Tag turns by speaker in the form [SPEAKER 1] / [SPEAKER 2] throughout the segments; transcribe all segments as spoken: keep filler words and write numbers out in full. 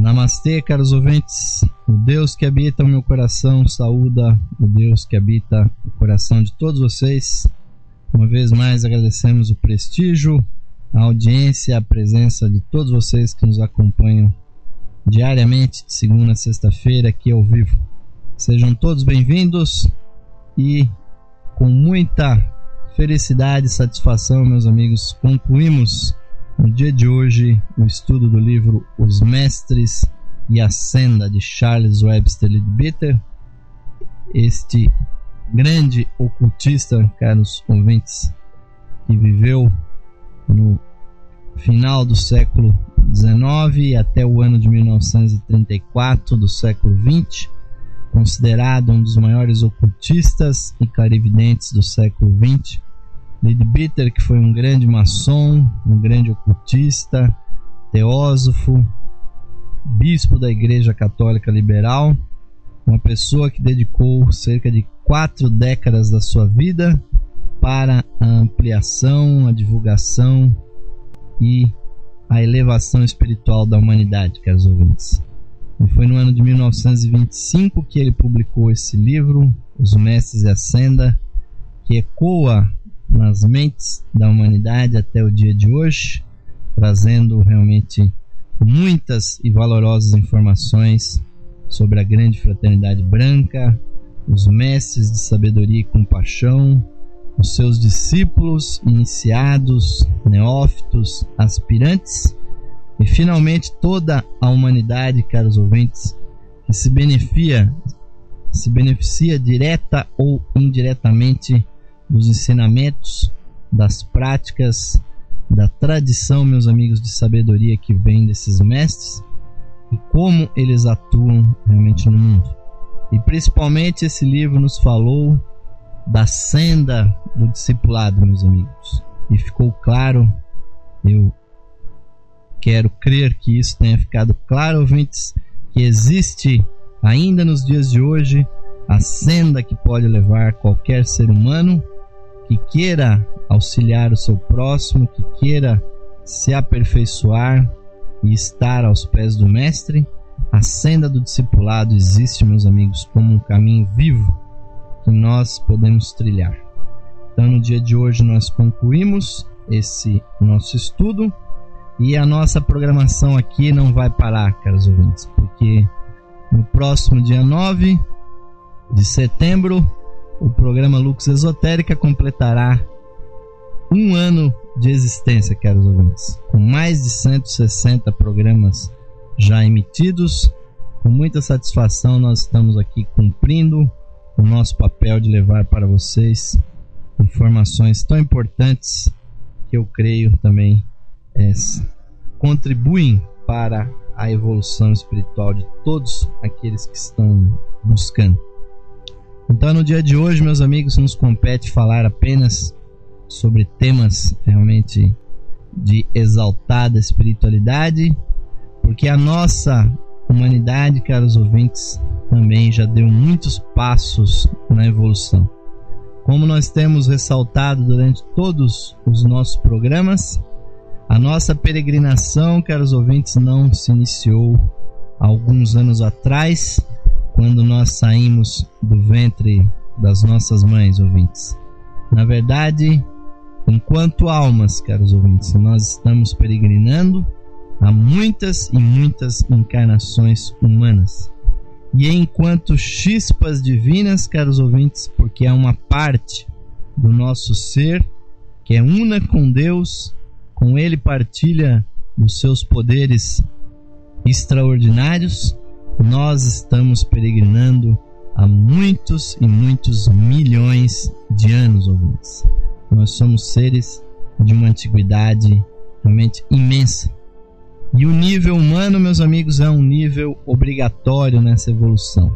[SPEAKER 1] Namastê, caros ouvintes. O Deus que habita o meu coração saúda o Deus que habita o coração de todos vocês. Uma vez mais agradecemos o prestígio, a audiência, a presença de todos vocês que nos acompanham diariamente, de segunda a sexta-feira, aqui ao vivo. Sejam todos bem-vindos e com muita felicidade e satisfação, meus amigos, concluímos no dia de hoje o estudo do livro Os Mestres e a Senda, de Charles Webster Leadbeater. Este grande ocultista, caros ouvintes, que viveu no final do século dezenove até o ano de mil novecentos e trinta e quatro do século vinte, considerado um dos maiores ocultistas e clarividentes do século vinte. Leadbeater, que foi um grande maçom, um grande ocultista, teósofo, bispo da Igreja Católica Liberal, uma pessoa que dedicou cerca de quatro décadas da sua vida para a ampliação, a divulgação e a elevação espiritual da humanidade, caros ouvintes. E foi no ano de mil novecentos e vinte e cinco que ele publicou esse livro, Os Mestres e a Senda, que ecoa nas mentes da humanidade até o dia de hoje, trazendo realmente muitas e valorosas informações sobre a grande fraternidade branca, os mestres de sabedoria e compaixão, os seus discípulos, iniciados, neófitos, aspirantes e finalmente toda a humanidade, caros ouvintes, que se beneficia, se beneficia direta ou indiretamente dos ensinamentos, das práticas, da tradição, meus amigos, de sabedoria que vem desses mestres e como eles atuam realmente no mundo. E principalmente esse livro nos falou da senda do discipulado, meus amigos, e ficou claro, eu quero crer que isso tenha ficado claro, ouvintes, que existe ainda nos dias de hoje a senda que pode levar qualquer ser humano que queira auxiliar o seu próximo, que queira se aperfeiçoar e estar aos pés do Mestre. A senda do discipulado existe, meus amigos, como um caminho vivo que nós podemos trilhar. Então, no dia de hoje, nós concluímos esse nosso estudo e a nossa programação aqui não vai parar, caros ouvintes, porque no próximo dia nove de setembro, o programa Lux Esotérica completará um ano de existência, caros ouvintes, com mais de cento e sessenta programas já emitidos. Com muita satisfação nós estamos aqui cumprindo o nosso papel de levar para vocês informações tão importantes que eu creio também é, contribuem para a evolução espiritual de todos aqueles que estão buscando. Então, no dia de hoje, meus amigos, nos compete falar apenas sobre temas realmente de exaltada espiritualidade, porque a nossa humanidade, caros ouvintes, também já deu muitos passos na evolução. Como nós temos ressaltado durante todos os nossos programas, a nossa peregrinação, caros ouvintes, não se iniciou há alguns anos atrás, quando nós saímos do ventre das nossas mães, ouvintes. Na verdade, enquanto almas, caros ouvintes, nós estamos peregrinando há muitas e muitas encarnações humanas. E enquanto chispas divinas, caros ouvintes, porque é uma parte do nosso ser que é una com Deus, com Ele partilha dos seus poderes extraordinários, nós estamos peregrinando há muitos e muitos milhões de anos, ouvintes. Nós somos seres de uma antiguidade realmente imensa. E o nível humano, meus amigos, é um nível obrigatório nessa evolução.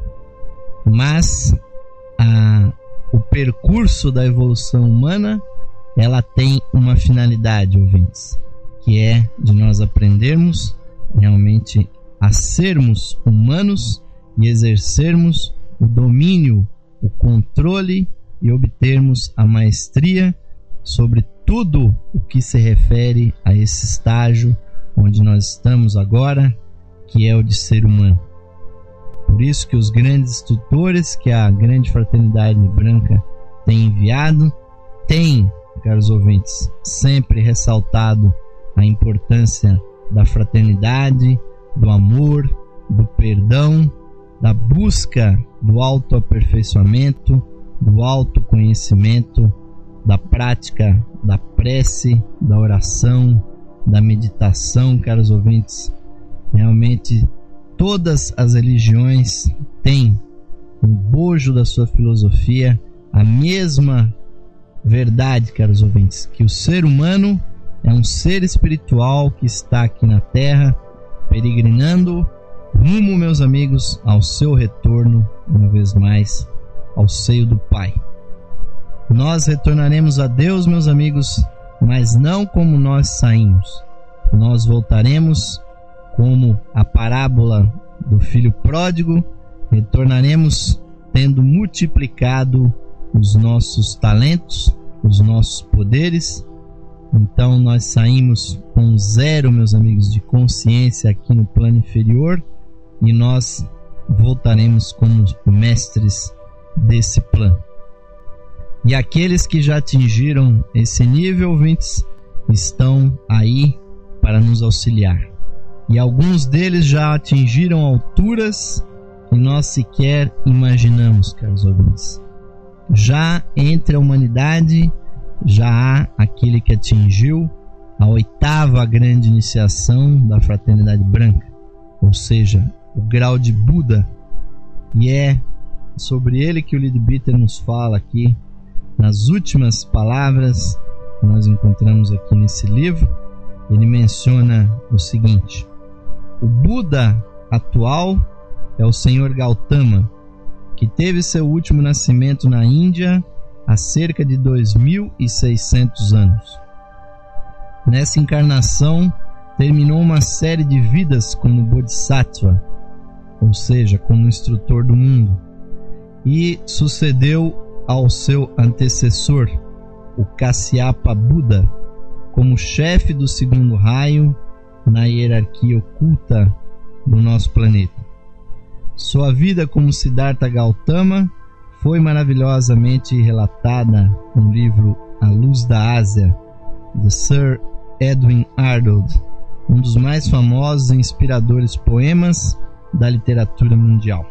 [SPEAKER 1] Mas a, o percurso da evolução humana, ela tem uma finalidade, ouvintes, que é de nós aprendermos realmente a sermos humanos e exercermos o domínio, o controle e obtermos a maestria sobre tudo o que se refere a esse estágio onde nós estamos agora, que é o de ser humano. Por isso que os grandes instrutores que a grande fraternidade branca tem enviado, têm, caros ouvintes, sempre ressaltado a importância da fraternidade, do amor, do perdão, da busca do autoaperfeiçoamento, do autoconhecimento, da prática da prece, da oração, da meditação, caros ouvintes. Realmente todas as religiões têm no bojo da sua filosofia a mesma verdade, caros ouvintes, que o ser humano é um ser espiritual que está aqui na Terra, peregrinando rumo, meus amigos, ao seu retorno, uma vez mais, ao seio do Pai. Nós retornaremos a Deus, meus amigos, mas não como nós saímos. Nós voltaremos como a parábola do filho pródigo, retornaremos tendo multiplicado os nossos talentos, os nossos poderes. Então nós saímos com zero, meus amigos, de consciência aqui no plano inferior, e nós voltaremos como mestres desse plano. E aqueles que já atingiram esse nível, ouvintes, estão aí para nos auxiliar. E alguns deles já atingiram alturas que nós sequer imaginamos, caros ouvintes. Já entre a humanidade, já há aquele que atingiu a oitava grande iniciação da fraternidade branca, ou seja, o grau de Buda. E é sobre ele que o Leadbeater nos fala aqui, nas últimas palavras que nós encontramos aqui nesse livro. Ele menciona o seguinte: o Buda atual é o Senhor Gautama, que teve seu último nascimento na Índia há cerca de dois mil e seiscentos anos. Nessa encarnação, terminou uma série de vidas como Bodhisattva, ou seja, como instrutor do mundo, e sucedeu ao seu antecessor, o Kasyapa Buda, como chefe do segundo raio na hierarquia oculta do nosso planeta. Sua vida como Siddhartha Gautama foi maravilhosamente relatada no livro A Luz da Ásia, de Sir Edwin Arnold, um dos mais famosos e inspiradores poemas da literatura mundial.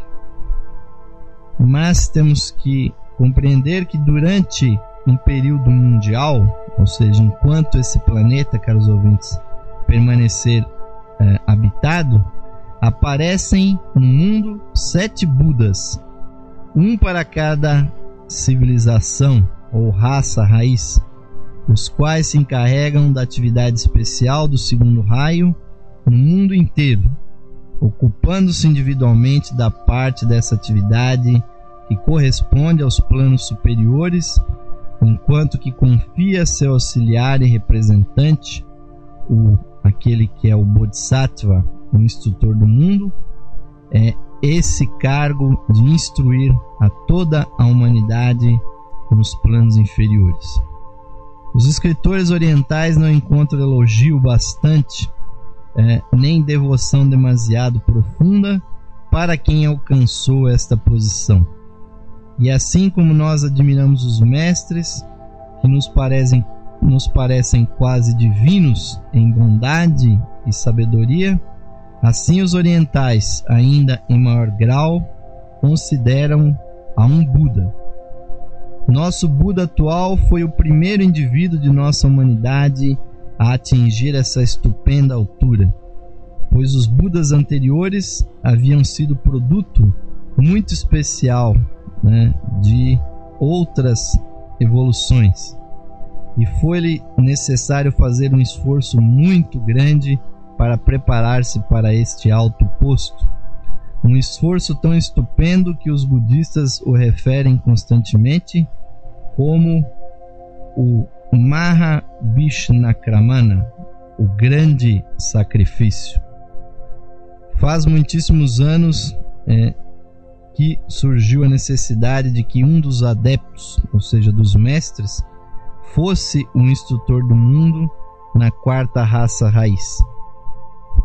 [SPEAKER 1] Mas temos que compreender que durante um período mundial, ou seja, enquanto esse planeta, caros ouvintes, permanecer é, habitado, aparecem no mundo sete Budas, um para cada civilização ou raça raiz, os quais se encarregam da atividade especial do segundo raio no mundo inteiro, ocupando-se individualmente da parte dessa atividade que corresponde aos planos superiores, enquanto que confia seu auxiliar e representante, o, aquele que é o Bodhisattva, o instrutor do mundo, é esse cargo de instruir a toda a humanidade nos planos inferiores. Os escritores orientais não encontram elogio bastante, é, nem devoção demasiado profunda para quem alcançou esta posição. E assim como nós admiramos os mestres, que nos parecem, nos parecem quase divinos em bondade e sabedoria, assim os orientais, ainda em maior grau, consideram a um Buda. Nosso Buda atual foi o primeiro indivíduo de nossa humanidade a atingir essa estupenda altura, pois os Budas anteriores haviam sido produto muito especial, né, de outras evoluções, e foi-lhe necessário fazer um esforço muito grande para preparar-se para este alto posto, um esforço tão estupendo que os budistas o referem constantemente como o Mahavishnakrama, o grande sacrifício. Faz muitíssimos anos é, que surgiu a necessidade de que um dos adeptos, ou seja, dos mestres, fosse o instrutor do mundo na quarta raça raiz.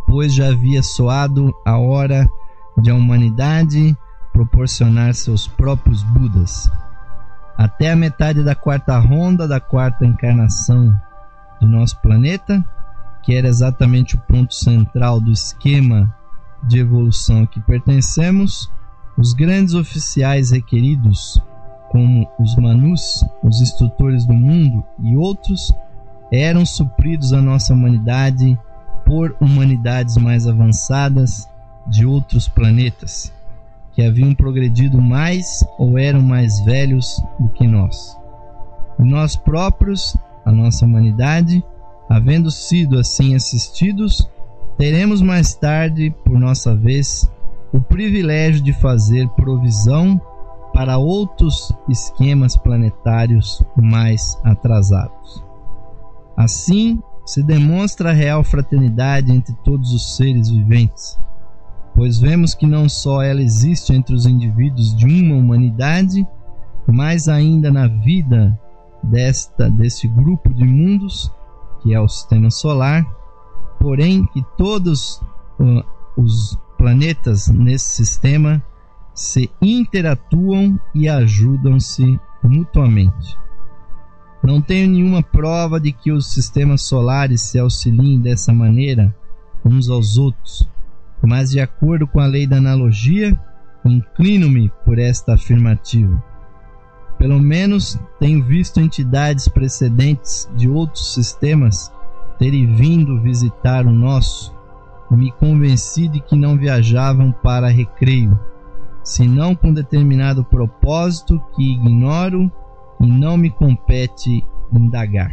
[SPEAKER 1] pois já havia soado a hora de a humanidade proporcionar seus próprios Budas. Até a metade da quarta ronda da quarta encarnação de nosso planeta, que era exatamente o ponto central do esquema de evolução a que pertencemos, os grandes oficiais requeridos, como os Manus, os instrutores do mundo e outros, eram supridos à nossa humanidade por humanidades mais avançadas de outros planetas, que haviam progredido mais ou eram mais velhos do que nós. E nós próprios, a nossa humanidade, havendo sido assim assistidos, teremos mais tarde, por nossa vez, o privilégio de fazer provisão para outros esquemas planetários mais atrasados. Assim, se demonstra a real fraternidade entre todos os seres viventes, pois vemos que não só ela existe entre os indivíduos de uma humanidade, mas ainda na vida desta, desse grupo de mundos, que é o Sistema Solar, porém que todos uh, os planetas nesse sistema se interatuam e ajudam-se mutuamente. Não tenho nenhuma prova de que os sistemas solares se auxiliem dessa maneira uns aos outros, mas de acordo com a lei da analogia, inclino-me por esta afirmativa. Pelo menos tenho visto entidades precedentes de outros sistemas terem vindo visitar o nosso, e me convenci de que não viajavam para recreio, senão com determinado propósito que ignoro e não me compete indagar.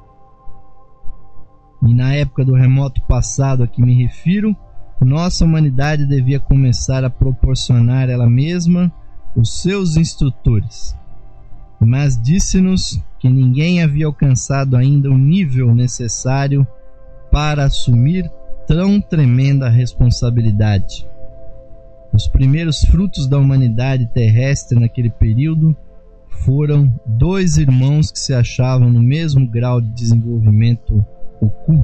[SPEAKER 1] E na época do remoto passado a que me refiro, nossa humanidade devia começar a proporcionar ela mesma os seus instrutores. Mas disse-nos que ninguém havia alcançado ainda o nível necessário para assumir tão tremenda responsabilidade. Os primeiros frutos da humanidade terrestre naquele período foram dois irmãos que se achavam no mesmo grau de desenvolvimento oculto.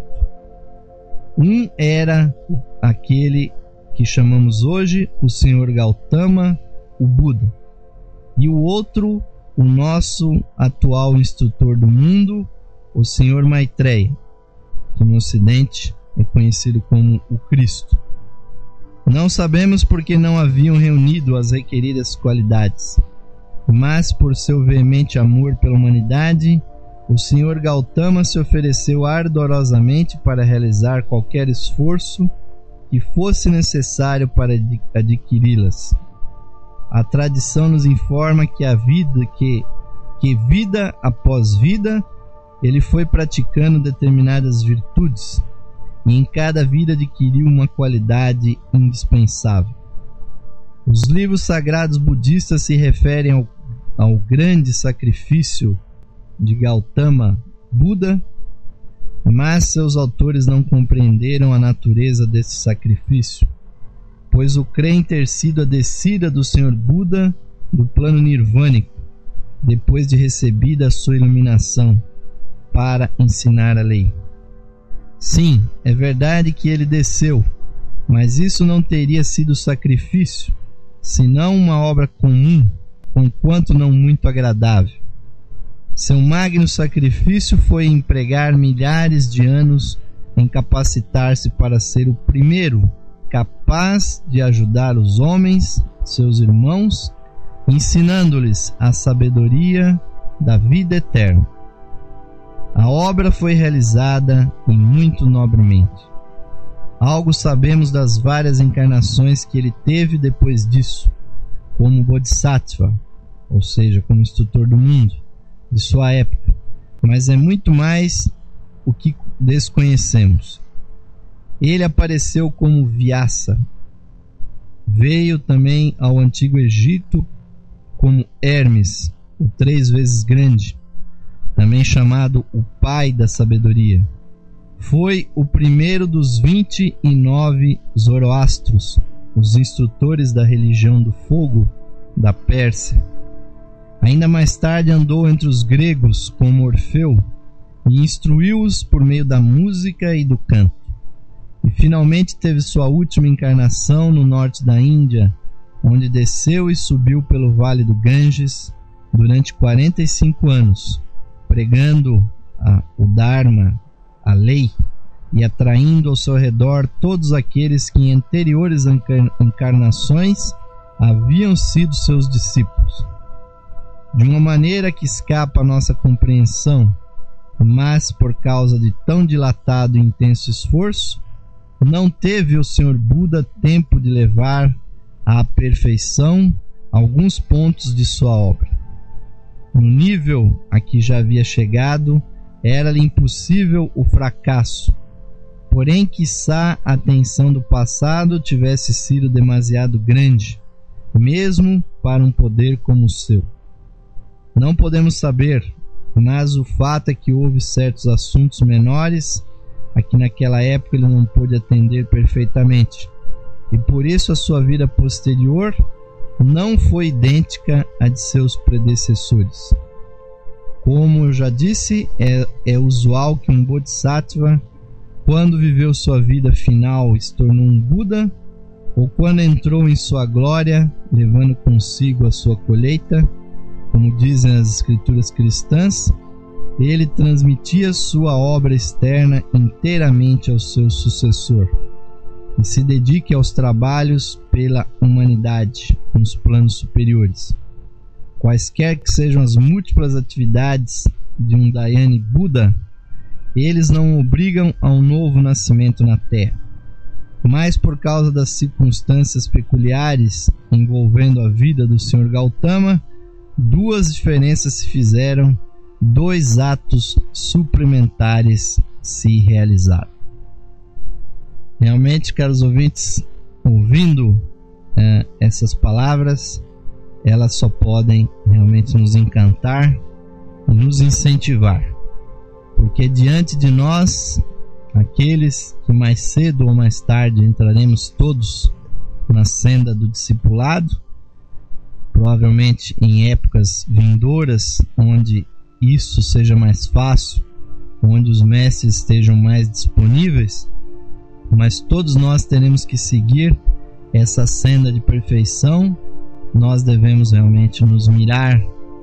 [SPEAKER 1] Um era aquele que chamamos hoje o senhor Gautama, o Buda, e o outro, o nosso atual instrutor do mundo, o senhor Maitreya, que no Ocidente é conhecido como o Cristo. Não sabemos porque não haviam reunido as requeridas qualidades, mas por seu veemente amor pela humanidade, o senhor Gautama se ofereceu ardorosamente para realizar qualquer esforço que fosse necessário para adquiri-las. A tradição nos informa que a vida que, que vida após vida, ele foi praticando determinadas virtudes e em cada vida adquiriu uma qualidade indispensável. Os livros sagrados budistas se referem ao, ao grande sacrifício de Gautama Buda, mas seus autores não compreenderam a natureza desse sacrifício, pois o creem ter sido a descida do senhor Buda do plano nirvânico, depois de recebida a sua iluminação, para ensinar a lei. Sim, é verdade que ele desceu, mas isso não teria sido sacrifício, senão uma obra comum, conquanto não muito agradável. Seu magno sacrifício foi empregar milhares de anos em capacitar-se para ser o primeiro capaz de ajudar os homens, seus irmãos, ensinando-lhes a sabedoria da vida eterna. A obra foi realizada e muito nobremente. Algo sabemos das várias encarnações que ele teve depois disso, como Bodhisattva, ou seja, como instrutor do mundo, de sua época, mas é muito mais o que desconhecemos. Ele apareceu como Vyasa, veio também ao Antigo Egito como Hermes, o três vezes grande, também chamado o pai da sabedoria. Foi o primeiro dos vinte e nove Zoroastros, os instrutores da religião do fogo da Pérsia. Ainda mais tarde andou entre os gregos como Orfeu e instruiu-os por meio da música e do canto. e finalmente teve sua última encarnação no norte da Índia, onde desceu e subiu pelo vale do Ganges durante quarenta e cinco anos, pregando a, o Dharma, a lei, e atraindo ao seu redor todos aqueles que em anteriores encarnações haviam sido seus discípulos. De uma maneira que escapa à nossa compreensão, mas por causa de tão dilatado e intenso esforço, não teve o senhor Buda tempo de levar à perfeição alguns pontos de sua obra. No nível a que já havia chegado, era-lhe impossível o fracasso, porém quiçá a tensão do passado tivesse sido demasiado grande, mesmo para um poder como o seu. Não podemos saber, mas o fato é que houve certos assuntos menores a que naquela época ele não pôde atender perfeitamente, e por isso a sua vida posterior não foi idêntica à de seus predecessores. Como eu já disse, é, é usual que um Bodhisattva, quando viveu sua vida final, se tornou um Buda, ou quando entrou em sua glória, levando consigo a sua colheita, como dizem as escrituras cristãs, ele transmitia sua obra externa inteiramente ao seu sucessor e se dedique aos trabalhos pela humanidade nos planos superiores. Quaisquer que sejam as múltiplas atividades de um Dhyani Buda, eles não obrigam a um novo nascimento na Terra, mas por causa das circunstâncias peculiares envolvendo a vida do senhor Gautama, duas diferenças se fizeram, dois atos suplementares se realizaram. Realmente, caros ouvintes, ouvindo eh, essas palavras, elas só podem realmente nos encantar e nos incentivar, porque diante de nós, aqueles que mais cedo ou mais tarde entraremos todos na senda do discipulado, provavelmente em épocas vindouras, onde isso seja mais fácil, onde os mestres estejam mais disponíveis, mas todos nós teremos que seguir essa senda de perfeição. Nós devemos realmente nos mirar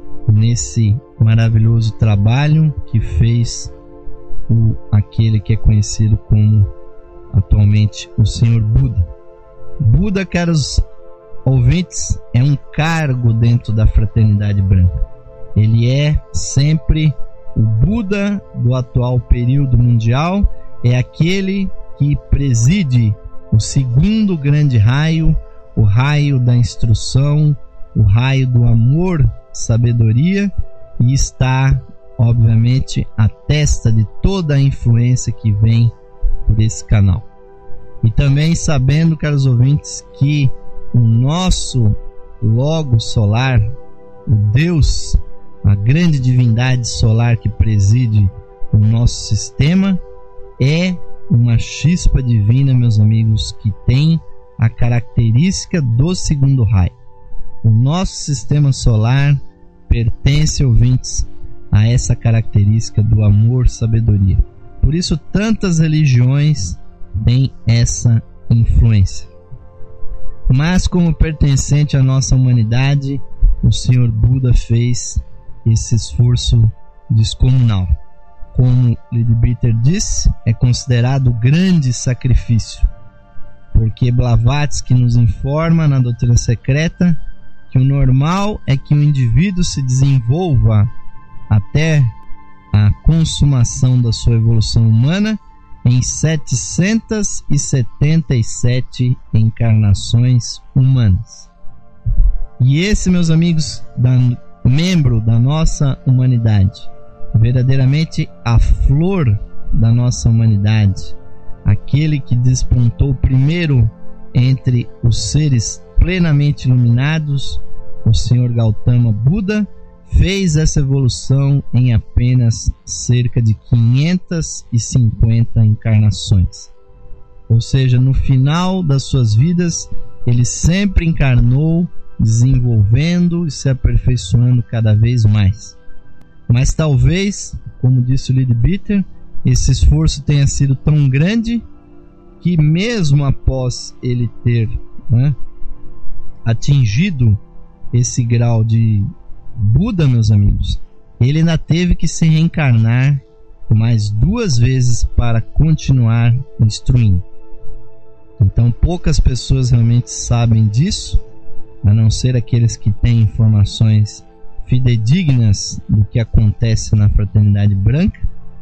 [SPEAKER 1] nesse maravilhoso trabalho que fez o, aquele que é conhecido como atualmente o senhor Buda. Buda, caros ouvintes, é um cargo dentro da fraternidade branca. Ele é sempre o Buda do atual período mundial, é aquele que preside o segundo grande raio, o raio da instrução, o raio do amor, sabedoria, e está, obviamente, à testa de toda a influência que vem por esse canal. E também sabendo, caros ouvintes, que o nosso logo solar, o Deus, a grande divindade solar que preside o nosso sistema, é uma chispa divina, meus amigos, que tem a característica do segundo raio. O nosso sistema solar pertence, ouvintes, a essa característica do amor, sabedoria. Por isso, tantas religiões têm essa influência. Mas, como pertencente à nossa humanidade, o senhor Buda fez esse esforço descomunal. Como Leadbeater disse, é considerado grande sacrifício, porque Blavatsky nos informa na doutrina secreta que o normal é que o indivíduo se desenvolva até a consumação da sua evolução humana em setecentas e setenta e sete encarnações humanas. E esse, meus amigos, da, membro da nossa humanidade, verdadeiramente a flor da nossa humanidade, aquele que despontou primeiro entre os seres plenamente iluminados, o senhor Gautama Buda, fez essa evolução em apenas cerca de quinhentas e cinquenta encarnações. Ou seja, no final das suas vidas, ele sempre encarnou, desenvolvendo e se aperfeiçoando cada vez mais. Mas talvez, como disse o Leadbeater, esse esforço tenha sido tão grande que mesmo após ele ter, né, atingido esse grau de Buda, meus amigos, ele ainda teve que se reencarnar mais duas vezes para continuar instruindo. Então poucas pessoas realmente sabem disso, a não ser aqueles que têm informações fidedignas do que acontece na Fraternidade Branca,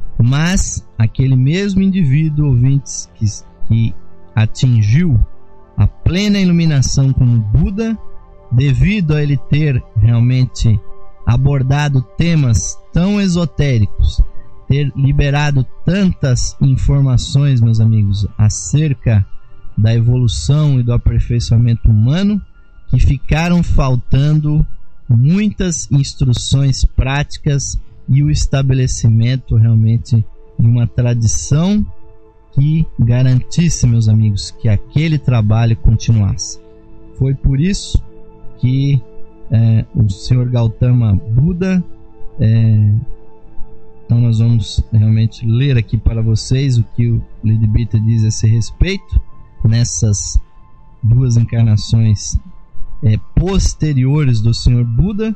[SPEAKER 1] mas aquele mesmo indivíduo, ouvintes, que, que atingiu a plena iluminação como Buda, devido a ele ter realmente abordado temas tão esotéricos, ter liberado tantas informações, meus amigos, acerca da evolução e do aperfeiçoamento humano, que ficaram faltando muitas instruções práticas e o estabelecimento realmente de uma tradição que garantisse, meus amigos, que aquele trabalho continuasse. Foi por isso que é, o senhor Gautama Buda, é, então nós vamos realmente ler aqui para vocês o que o Lidbita diz a esse respeito, nessas duas encarnações é, posteriores do senhor Buda.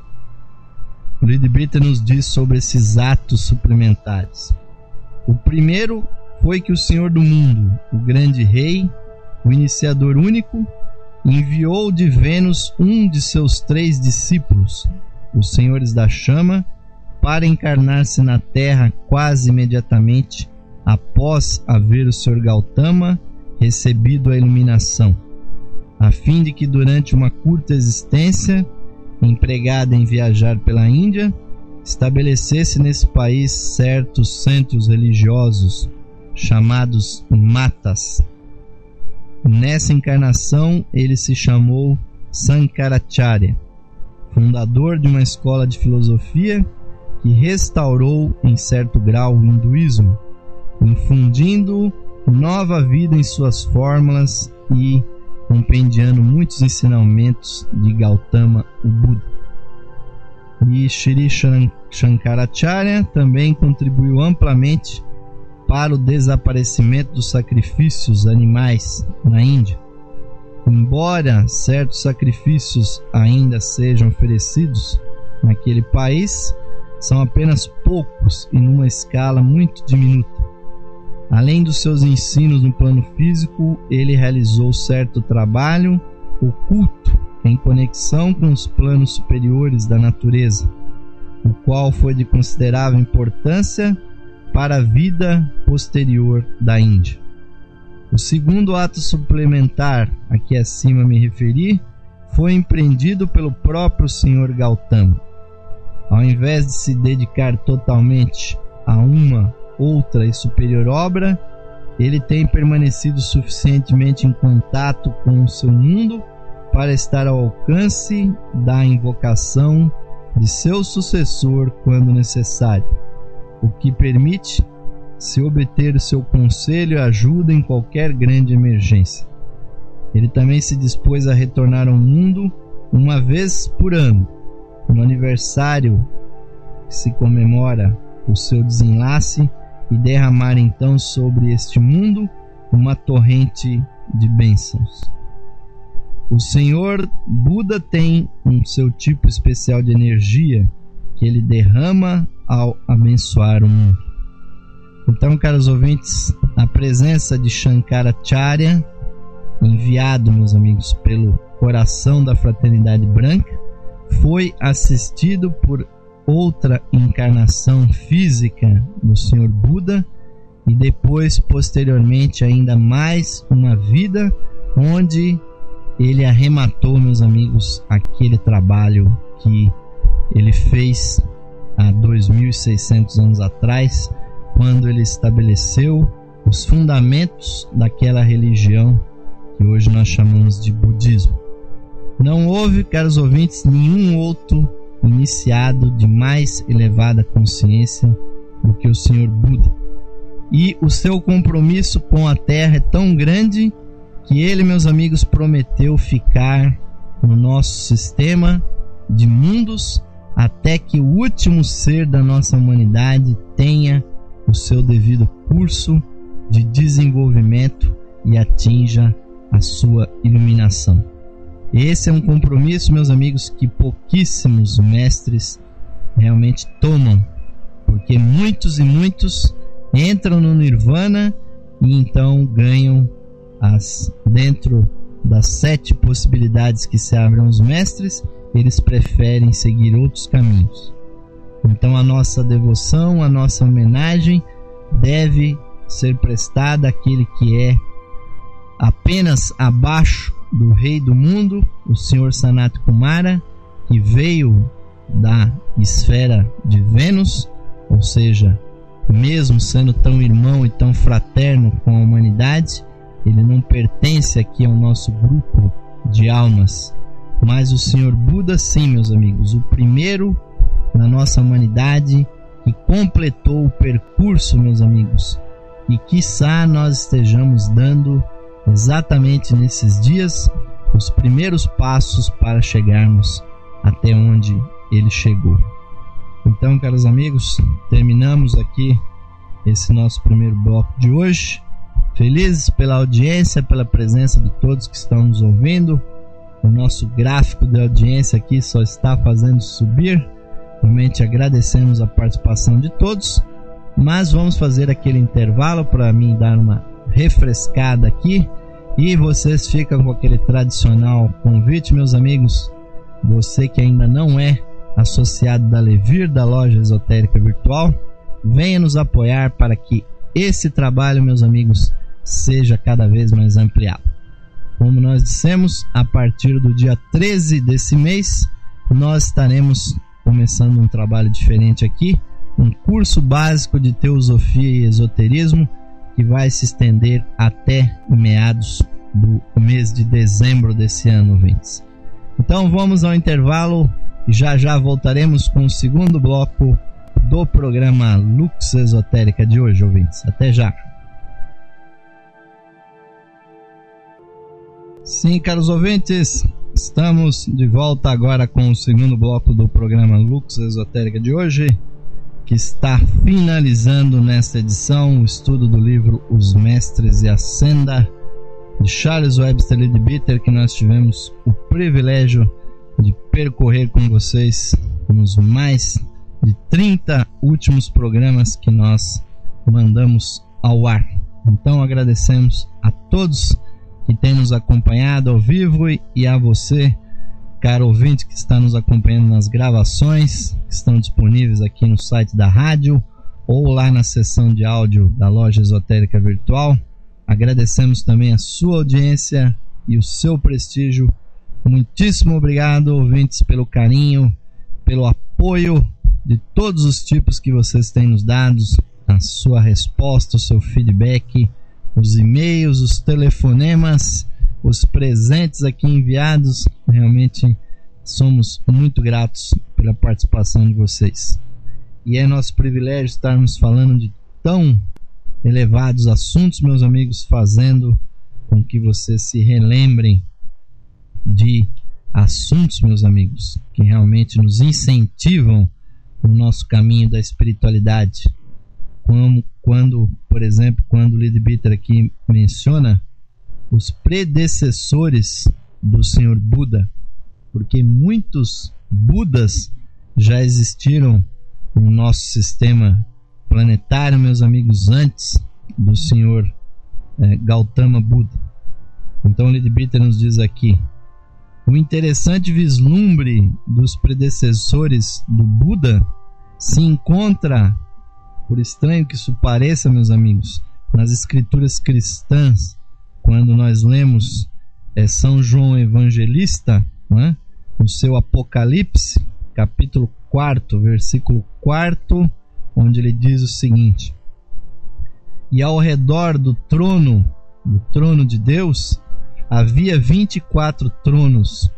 [SPEAKER 1] O Lidbita nos diz sobre esses atos suplementares. O primeiro foi que o Senhor do Mundo, o grande rei, o iniciador único, enviou de Vênus um de seus três discípulos, os senhores da chama, para encarnar-se na Terra quase imediatamente após haver o senhor Gautama recebido a iluminação, a fim de que durante uma curta existência, empregada em viajar pela Índia, estabelecesse nesse país certos centros religiosos chamados matas. Nessa encarnação ele se chamou Sankaracharya, fundador de uma escola de filosofia que restaurou em certo grau o hinduísmo, infundindo nova vida em suas fórmulas e compendiando muitos ensinamentos de Gautama, o Buda. E Shri Shankaracharya também contribuiu amplamente para o desaparecimento dos sacrifícios animais na Índia. Embora certos sacrifícios ainda sejam oferecidos naquele país, são apenas poucos e numa escala muito diminuta. Além dos seus ensinos no plano físico, ele realizou certo trabalho oculto em conexão com os planos superiores da natureza, o qual foi de considerável importância para a vida posterior da Índia. O segundo ato suplementar a que acima me referi foi empreendido pelo próprio senhor Gautama. Ao invés de se dedicar totalmente a uma outra e superior obra, ele tem permanecido suficientemente em contato com o seu mundo para estar ao alcance da invocação de seu sucessor quando necessário, o que permite se obter o seu conselho e ajuda em qualquer grande emergência. Ele também se dispôs a retornar ao mundo uma vez por ano, no aniversário que se comemora o seu desenlace, e derramar então sobre este mundo uma torrente de bênçãos. O Senhor Buda tem um seu tipo especial de energia que ele derrama ao abençoar o mundo. Então, caros ouvintes, a presença de Shankaracharya, enviado, meus amigos, pelo coração da Fraternidade Branca, foi assistido por outra encarnação física do senhor Buda e depois, posteriormente, ainda mais uma vida onde ele arrematou, meus amigos, aquele trabalho que ele fez há dois mil e seiscentos anos atrás, quando ele estabeleceu os fundamentos daquela religião que hoje nós chamamos de budismo. Não houve, caros ouvintes, nenhum outro iniciado de mais elevada consciência do que o senhor Buda. E o seu compromisso com a Terra é tão grande que ele, meus amigos, prometeu ficar no nosso sistema de mundos até que o último ser da nossa humanidade tenha o seu devido curso de desenvolvimento e atinja a sua iluminação. Esse é um compromisso, meus amigos, que pouquíssimos mestres realmente tomam, porque muitos e muitos entram no Nirvana e então ganham as dentro das sete possibilidades que se abrem aos mestres, eles preferem seguir outros caminhos. Então a nossa devoção, a nossa homenagem deve ser prestada àquele que é apenas abaixo do rei do mundo, o senhor Sanat Kumara, que veio da esfera de Vênus, ou seja, mesmo sendo tão irmão e tão fraterno com a humanidade, ele não pertence aqui ao nosso grupo de almas. Mas o senhor Buda, sim, meus amigos, o primeiro na nossa humanidade que completou o percurso, meus amigos, e quiçá nós estejamos dando exatamente nesses dias os primeiros passos para chegarmos até onde ele chegou. Então, caros amigos, terminamos aqui esse nosso primeiro bloco de hoje. Felizes pela audiência, pela presença de todos que estão nos ouvindo. O nosso gráfico de audiência aqui só está fazendo subir. Realmente agradecemos a participação de todos, mas vamos fazer aquele intervalo para mim dar uma refrescada aqui e vocês ficam com aquele tradicional convite, meus amigos. Você que ainda não é associado da Levir, da Loja Esotérica Virtual, venha nos apoiar para que esse trabalho, meus amigos, seja cada vez mais ampliado. Como nós dissemos, a partir do dia treze desse mês, nós estaremos começando um trabalho diferente aqui, um curso básico de Teosofia e Esoterismo, que vai se estender até meados do mês de dezembro desse ano, ouvintes. Então vamos ao intervalo e já já voltaremos com o segundo bloco do programa Lux Esotérica de hoje, ouvintes. Até já! Sim, caros ouvintes, estamos de volta agora com o segundo bloco do programa Lux Esotérica de hoje, que está finalizando nesta edição o estudo do livro Os Mestres e a Senda, de Charles Webster Leadbeater, que nós tivemos o privilégio de percorrer com vocês nos mais de trinta últimos programas que nós mandamos ao ar. Então agradecemos a todos que têm nos acompanhado ao vivo e a você, caro ouvinte, que está nos acompanhando nas gravações que estão disponíveis aqui no site da rádio ou lá na seção de áudio da Loja Esotérica Virtual. Agradecemos também a sua audiência e o seu prestígio. Muitíssimo obrigado, ouvintes, pelo carinho, pelo apoio de todos os tipos que vocês têm nos dado, a sua resposta, o seu feedback, os e-mails, os telefonemas, os presentes aqui enviados. Realmente somos muito gratos pela participação de vocês. E é nosso privilégio estarmos falando de tão elevados assuntos, meus amigos, fazendo com que vocês se relembrem de assuntos, meus amigos, que realmente nos incentivam no nosso caminho da espiritualidade. Como quando, por exemplo, quando o Leadbeater aqui menciona os predecessores do senhor Buda, porque muitos Budas já existiram no nosso sistema planetário, meus amigos, antes do senhor eh, Gautama Buda. Então o Leadbeater nos diz aqui: o interessante vislumbre dos predecessores do Buda se encontra, por estranho que isso pareça, meus amigos, nas escrituras cristãs. Quando nós lemos é, São João Evangelista, né, no seu Apocalipse, capítulo quatro, versículo quatro, onde ele diz o seguinte: e ao redor do trono, do trono de Deus, havia vinte e quatro tronos,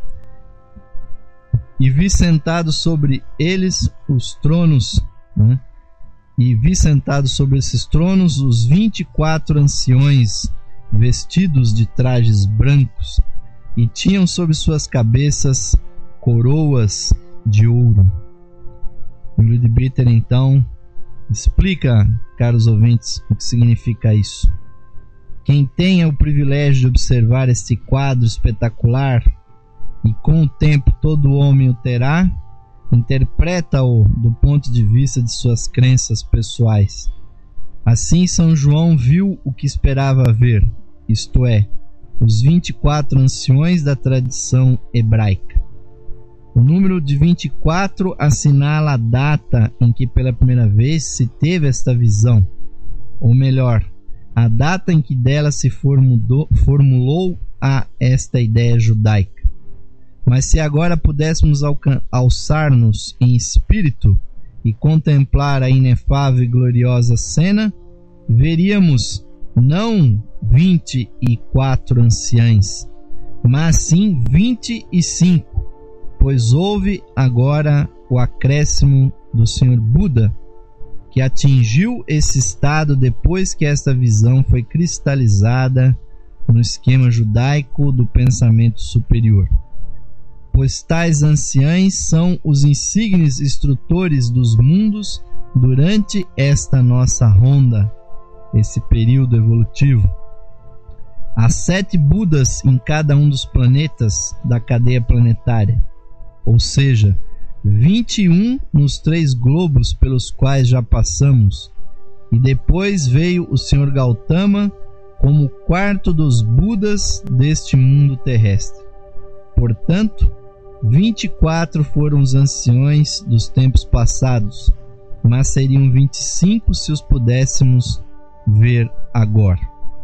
[SPEAKER 1] e vi sentados sobre eles os tronos, né? E vi sentados sobre esses tronos os vinte e quatro anciões, vestidos de trajes brancos, e tinham sobre suas cabeças coroas de ouro. E o Leadbeater então explica, caros ouvintes, o que significa isso. Quem tenha o privilégio de observar este quadro espetacular, e com o tempo todo homem o terá, interpreta-o do ponto de vista de suas crenças pessoais. Assim São João viu o que esperava ver, isto é, os vinte e quatro anciões da tradição hebraica. O número de vinte e quatro assinala a data em que pela primeira vez se teve esta visão, ou melhor, a data em que dela se formulou, formulou a esta ideia judaica. Mas se agora pudéssemos alçar-nos em espírito e contemplar a inefável e gloriosa cena, veríamos não vinte e quatro anciães, mas sim vinte e cinco, pois houve agora o acréscimo do Senhor Buda, que atingiu esse estado depois que esta visão foi cristalizada no esquema judaico do pensamento superior. Pois tais anciães são os insignes instrutores dos mundos durante esta nossa ronda, esse período evolutivo. Há sete Budas em cada um dos planetas da cadeia planetária, ou seja, vinte e um nos três globos pelos quais já passamos, e depois veio o senhor Gautama como o quarto dos Budas deste mundo terrestre. Portanto, vinte e quatro foram os anciões dos tempos passados, mas seriam vinte e cinco se os pudéssemos ver agora.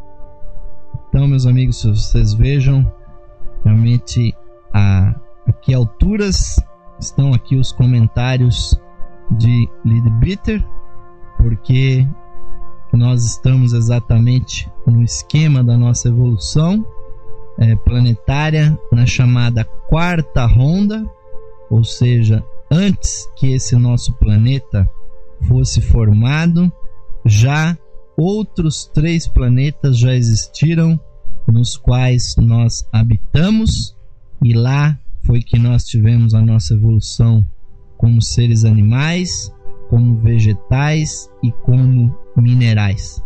[SPEAKER 1] Então, meus amigos, se vocês vejam, realmente a, a que alturas estão aqui os comentários de Leadbeater, porque nós estamos exatamente no esquema da nossa evolução é, planetária, na chamada quarta ronda, ou seja, antes que esse nosso planeta fosse formado, já outros três planetas já existiram, nos quais nós habitamos, e lá foi que nós tivemos a nossa evolução como seres animais, como vegetais e como minerais.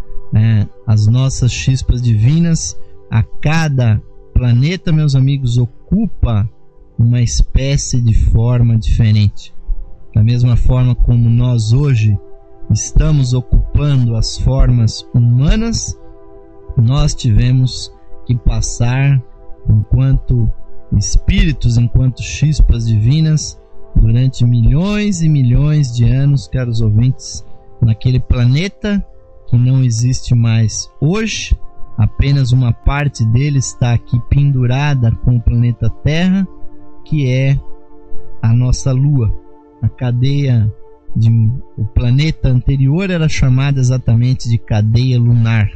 [SPEAKER 1] É, as nossas chispas divinas, a cada planeta, meus amigos, ocupa uma espécie de forma diferente. Da mesma forma como nós hoje estamos ocupando as formas humanas, nós tivemos que passar enquanto espíritos, enquanto chispas divinas, durante milhões e milhões de anos, caros ouvintes, naquele planeta que não existe mais hoje. Apenas uma parte dele está aqui pendurada com o planeta Terra, que é a nossa Lua. A cadeia de o planeta anterior era chamada exatamente de cadeia lunar.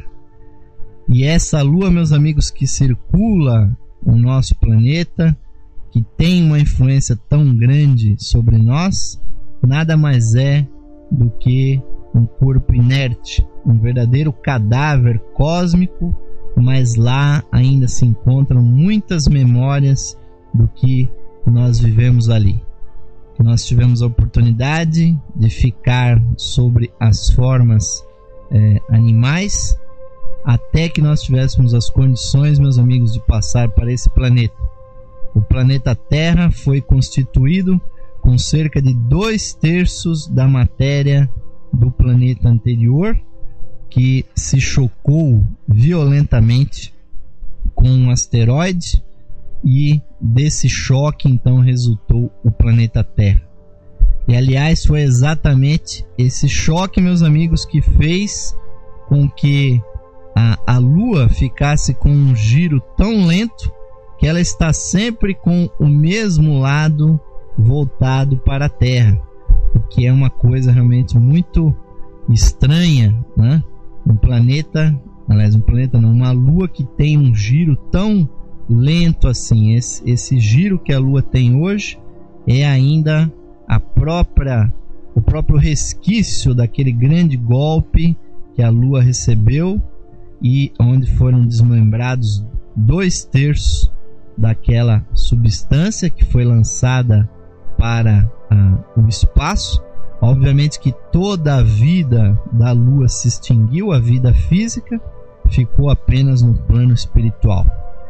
[SPEAKER 1] E essa Lua, meus amigos, que circula o nosso planeta, que tem uma influência tão grande sobre nós, nada mais é do que um corpo inerte, um verdadeiro cadáver cósmico, mas lá ainda se encontram muitas memórias do que nós vivemos ali. Nós tivemos a oportunidade de ficar sobre as formas eh, animais, até que nós tivéssemos as condições, meus amigos, de passar para esse planeta. O planeta Terra foi constituído com cerca de dois terços da matéria do planeta anterior, que se chocou violentamente com um asteroide, e desse choque então resultou o planeta Terra. E aliás, foi exatamente esse choque, meus amigos, que fez com que a, a Lua ficasse com um giro tão lento que ela está sempre com o mesmo lado voltado para a Terra, o que é uma coisa realmente muito estranha, né? Um planeta, aliás, um planeta não, uma Lua que tem um giro tão lento assim. Esse, esse giro que a Lua tem hoje é ainda a própria, o próprio resquício daquele grande golpe que a Lua recebeu, e onde foram desmembrados dois terços daquela substância que foi lançada para uh, o espaço. Obviamente que toda a vida da Lua se extinguiu, a vida física, ficou apenas no plano espiritual.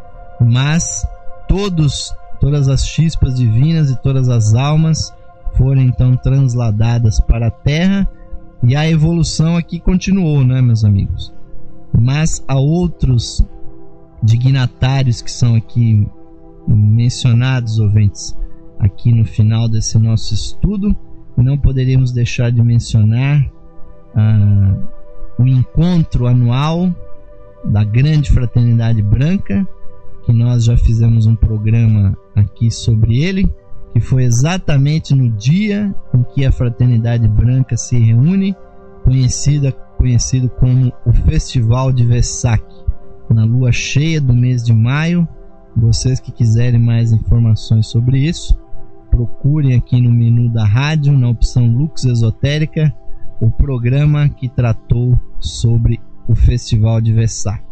[SPEAKER 1] Mas todos, todas as chispas divinas e todas as almas foram então transladadas para a Terra, e a evolução aqui continuou, né, meus amigos? Mas há outros dignatários que são aqui mencionados, ouvintes, aqui no final desse nosso estudo. Não poderíamos deixar de mencionar ah, o encontro anual da Grande Fraternidade Branca, que nós já fizemos um programa aqui sobre ele, que foi exatamente no dia em que a Fraternidade Branca se reúne, conhecida, conhecido como o Festival de Vesak, na lua cheia do mês de maio. Vocês que quiserem mais informações sobre isso, procurem aqui no menu da rádio, na opção Lux Esotérica, o programa que tratou sobre o Festival de Vesak.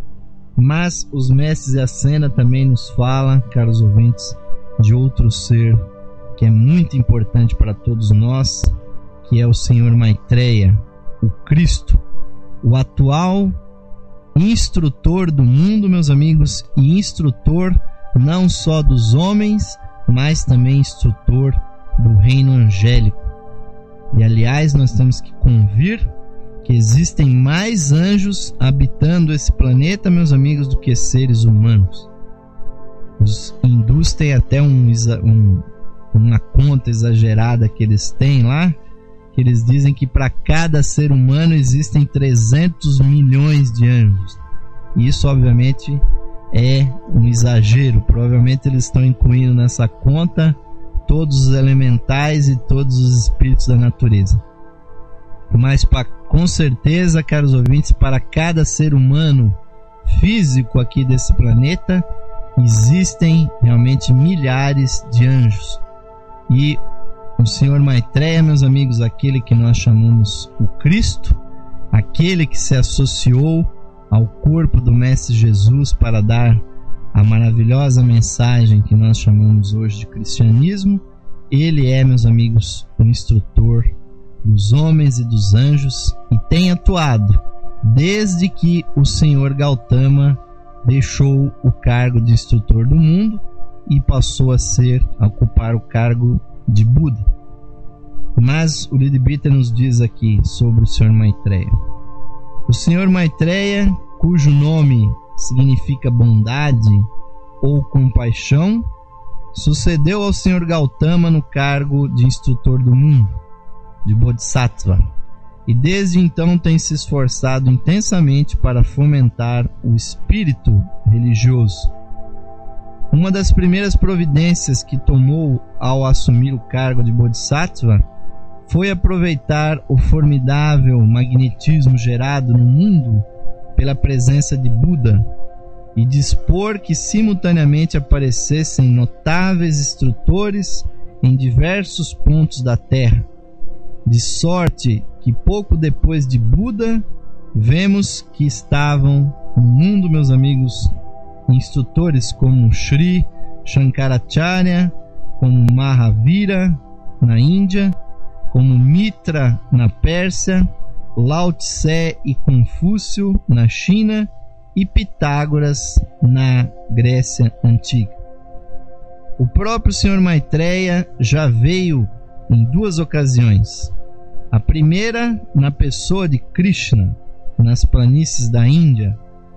[SPEAKER 1] Mas os mestres e a cena também nos falam, caros ouvintes, de outro ser que é muito importante para todos nós, que é o Senhor Maitreya, o Cristo, o atual instrutor do mundo, meus amigos, e instrutor não só dos homens, mas também instrutor do reino angélico. E aliás, nós temos que convir que existem mais anjos habitando esse planeta, meus amigos, do que seres humanos. Os hindus têm até um, um, uma conta exagerada que eles têm lá, que eles dizem que para cada ser humano existem trezentos milhões de anjos. Isso obviamente é um exagero. Provavelmente eles estão incluindo nessa conta todos os elementais e todos os espíritos da natureza. Mas pra, com certeza, caros ouvintes, para cada ser humano físico aqui desse planeta existem realmente milhares de anjos. E o Senhor Maitreya, meus amigos, aquele que nós chamamos o Cristo, aquele que se associou ao corpo do Mestre Jesus para dar a maravilhosa mensagem que nós chamamos hoje de cristianismo, ele é, meus amigos, o instrutor dos homens e dos anjos e tem atuado desde que o Senhor Gautama deixou o cargo de instrutor do mundo e passou a ser, a ocupar o cargo de Buda. Mas o Lidbita nos diz aqui sobre o Senhor Maitreya. O Senhor Maitreya, cujo nome significa bondade ou compaixão, sucedeu ao Senhor Gautama no cargo de instrutor do mundo, de Bodhisattva, e desde então tem se esforçado intensamente para fomentar o espírito religioso. Uma das primeiras providências que tomou ao assumir o cargo de Bodhisattva foi aproveitar o formidável magnetismo gerado no mundo pela presença de Buda e dispor que simultaneamente aparecessem notáveis instrutores em diversos pontos da Terra, de sorte que pouco depois de Buda vemos que estavam no mundo, meus amigos, instrutores como Sri Shankaracharya, como Mahavira na Índia, como Mitra na Pérsia, Lao Tse e Confúcio na China e Pitágoras na Grécia Antiga. O próprio Senhor Maitreya já veio em duas ocasiões. A primeira na pessoa de Krishna, nas planícies da Índia,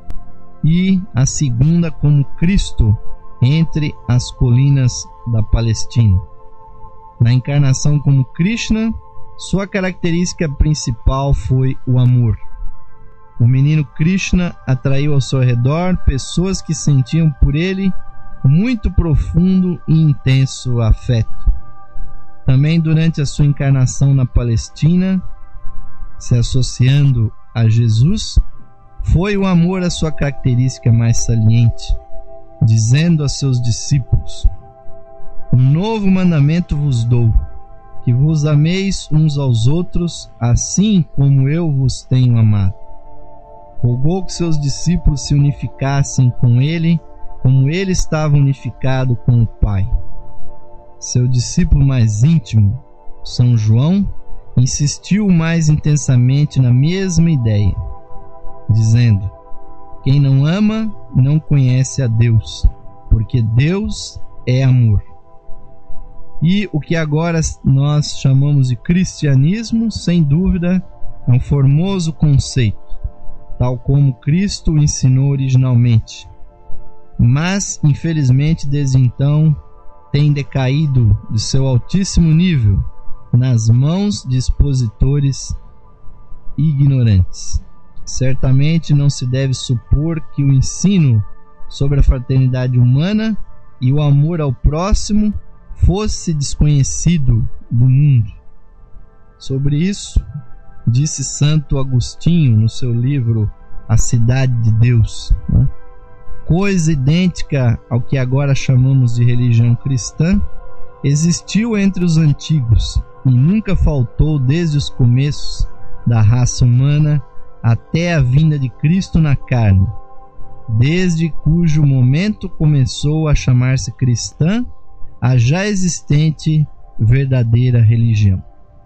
[SPEAKER 1] e a segunda como Cristo entre as colinas da Palestina. Na encarnação como Krishna, sua característica principal foi o amor. O menino Krishna atraiu ao seu redor pessoas que sentiam por ele muito profundo e intenso afeto. Também durante a sua encarnação na Palestina, se associando a Jesus, foi o amor a sua característica mais saliente, dizendo a seus discípulos: um novo mandamento vos dou, que vos ameis uns aos outros, assim como eu vos tenho amado. Rogou que seus discípulos se unificassem com ele, como ele estava unificado com o Pai. Seu discípulo mais íntimo, São João, insistiu mais intensamente na mesma ideia, dizendo: Quem não ama não conhece a Deus, porque Deus é amor. E o que agora nós chamamos de cristianismo, sem dúvida, é um formoso conceito, tal como Cristo o ensinou originalmente. Mas, infelizmente, desde então, tem decaído de seu altíssimo nível nas mãos de expositores ignorantes. Certamente não se deve supor que o ensino sobre a fraternidade humana e o amor ao próximo fosse desconhecido do mundo. Sobre isso, disse Santo Agostinho no seu livro A Cidade de Deus, né? Coisa idêntica ao que agora chamamos de religião cristã existiu entre os antigos e nunca faltou desde os começos da raça humana até a vinda de Cristo na carne, desde cujo momento começou a chamar-se cristã a já existente verdadeira religião.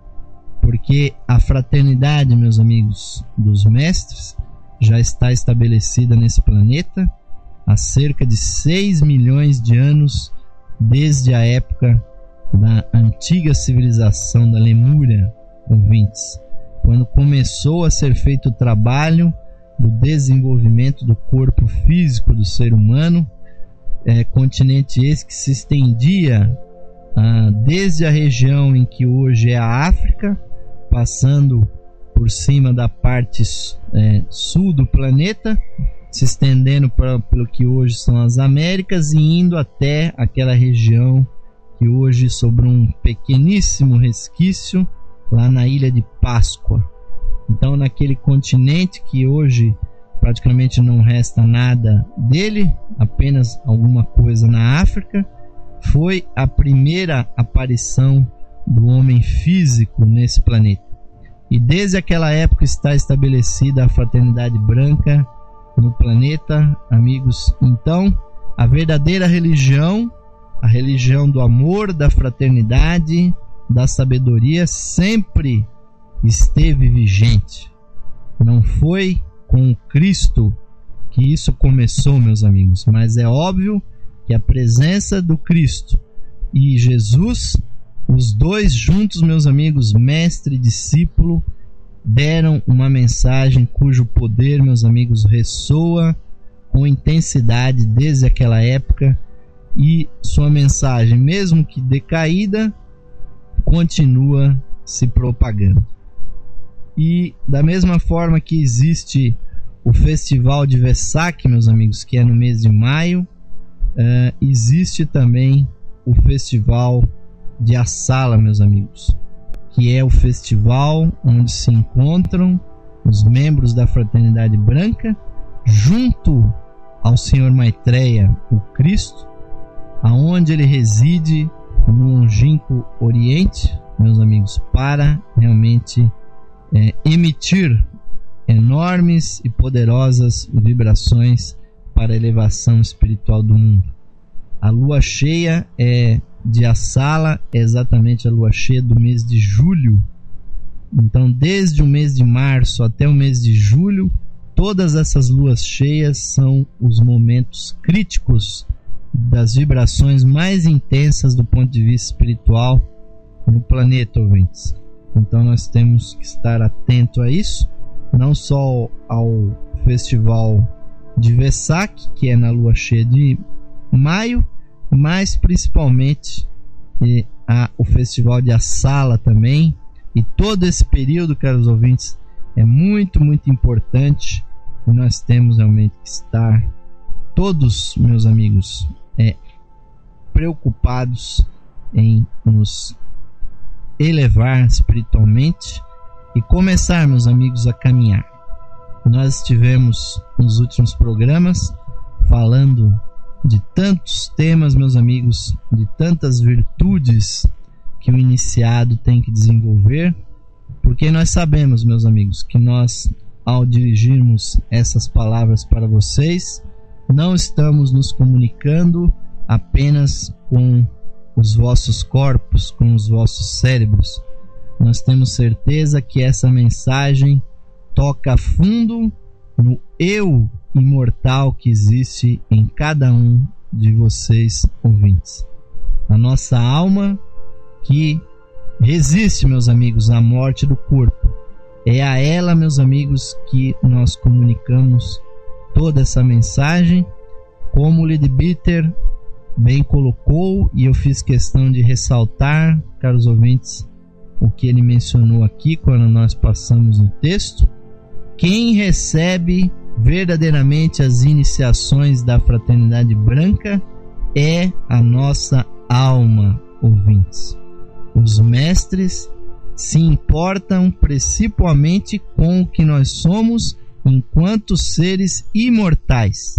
[SPEAKER 1] Porque a fraternidade, meus amigos, dos mestres já está estabelecida nesse planeta há cerca de seis milhões de anos, desde a época da antiga civilização da Lemúria, ouvintes, quando começou a ser feito o trabalho do desenvolvimento do corpo físico do ser humano, é, continente esse que se estendia ah, desde a região em que hoje é a África, passando por cima da parte é, sul do planeta, se estendendo pra, pelo que hoje são as Américas e indo até aquela região que hoje sobrou um pequeníssimo resquício lá na ilha de Páscoa. Então, naquele continente que hoje praticamente não resta nada dele, apenas alguma coisa na África, foi a primeira aparição do homem físico nesse planeta. E desde aquela época está estabelecida a fraternidade branca no planeta, amigos. Então, a verdadeira religião, a religião do amor, da fraternidade, da sabedoria, sempre esteve vigente. Não foi com o Cristo que isso começou, meus amigos, mas é óbvio que a presença do Cristo e Jesus, os dois juntos, meus amigos, mestre e discípulo, deram uma mensagem cujo poder, meus amigos, ressoa com intensidade desde aquela época, e sua mensagem, mesmo que decaída, continua se propagando. E da mesma forma que existe o festival de Vesak, meus amigos, que é no mês de maio, uh, existe também o festival de Assala, meus amigos, que é o festival onde se encontram os membros da Fraternidade Branca junto ao Senhor Maitreya, o Cristo, aonde ele reside no longínquo Oriente, meus amigos, para realmente é, emitir enormes e poderosas vibrações para a elevação espiritual do mundo. A lua cheia é de Assala é exatamente a lua cheia do mês de julho. Então, desde o mês de março até o mês de julho, todas essas luas cheias são os momentos críticos das vibrações mais intensas do ponto de vista espiritual no planeta, ouvintes. Então, nós temos que estar atento a isso, não só ao festival de Vesak, que é na lua cheia de maio, mas principalmente e, a, o festival de Assala também. E todo esse período, caros ouvintes, é muito, muito importante, e nós temos realmente que estar todos, meus amigos, é, preocupados em nos elevar espiritualmente e começar, meus amigos, a caminhar. Nós estivemos nos últimos programas falando de tantos temas, meus amigos, de tantas virtudes que o iniciado tem que desenvolver, porque nós sabemos, meus amigos, que nós, ao dirigirmos essas palavras para vocês, não estamos nos comunicando apenas com os vossos corpos, com os vossos cérebros. Nós temos certeza que essa mensagem toca a fundo no eu imortal que existe em cada um de vocês ouvintes. A nossa alma que resiste, meus amigos, à morte do corpo. É a ela, meus amigos, que nós comunicamos toda essa mensagem, como o Leadbeater bem colocou, e eu fiz questão de ressaltar, caros ouvintes, o que ele mencionou aqui quando nós passamos no texto. Quem recebe verdadeiramente as iniciações da fraternidade branca é a nossa alma, ouvintes. Os mestres se importam principalmente com o que nós somos enquanto seres imortais.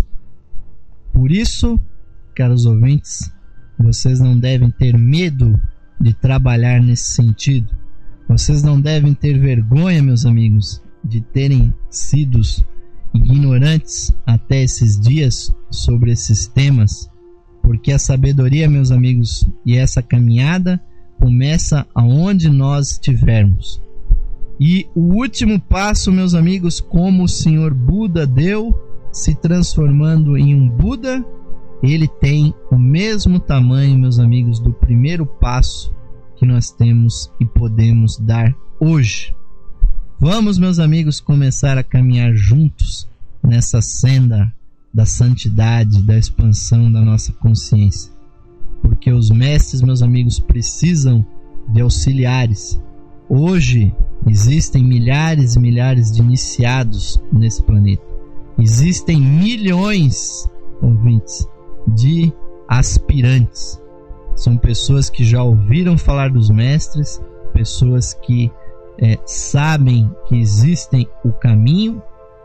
[SPEAKER 1] Por isso, caros ouvintes, vocês não devem ter medo de trabalhar nesse sentido. Vocês não devem ter vergonha, meus amigos, de terem sido ignorantes até esses dias sobre esses temas, porque a sabedoria, meus amigos, e essa caminhada começa aonde nós estivermos. E o último passo, meus amigos, como o Senhor Buda deu, se transformando em um Buda, ele tem o mesmo tamanho, meus amigos, do primeiro passo que nós temos e podemos dar hoje. Vamos, meus amigos, começar a caminhar juntos nessa senda da santidade, da expansão da nossa consciência. Porque os mestres, meus amigos, precisam de auxiliares. Hoje existem milhares e milhares de iniciados nesse planeta. Existem milhões, ouvintes, de aspirantes. São pessoas que já ouviram falar dos mestres, pessoas que é, sabem que existem o caminho,